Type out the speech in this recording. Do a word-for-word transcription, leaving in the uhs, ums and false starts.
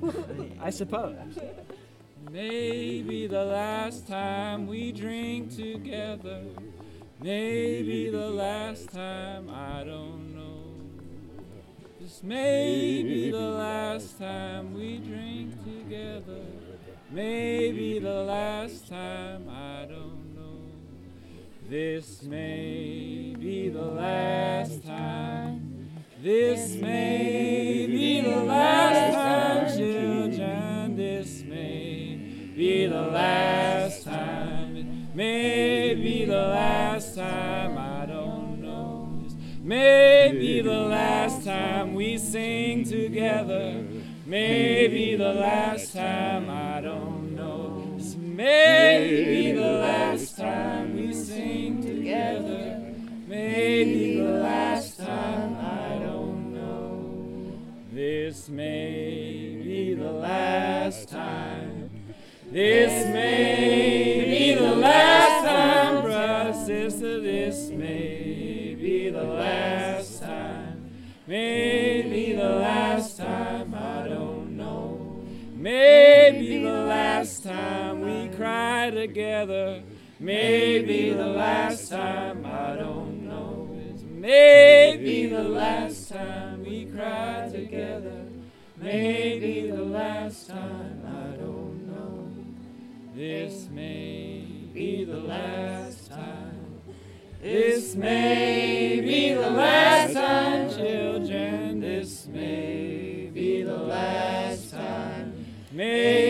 I suppose. Maybe the last time we drink together. Maybe the last time, I don't know. This may be the last time we drink together. Maybe the last time, I don't know. This may be the last time. This may be the last time, children. This may be the last time. It may be the last time, I don't know. This may be the last time we sing together. Maybe the last time, I don't know. This may be the last time we sing together. Maybe the last time, I don't know. This may be the last time. This may be the last time, brother, sister. This may be the last time. Maybe the last time, I don't know. Maybe the last time we cry together. Maybe the last time, I don't know. It's maybe the last time we cry together. Maybe the last time, I don't know. This may be the last time. This may be the last time, children. This may be the last time. May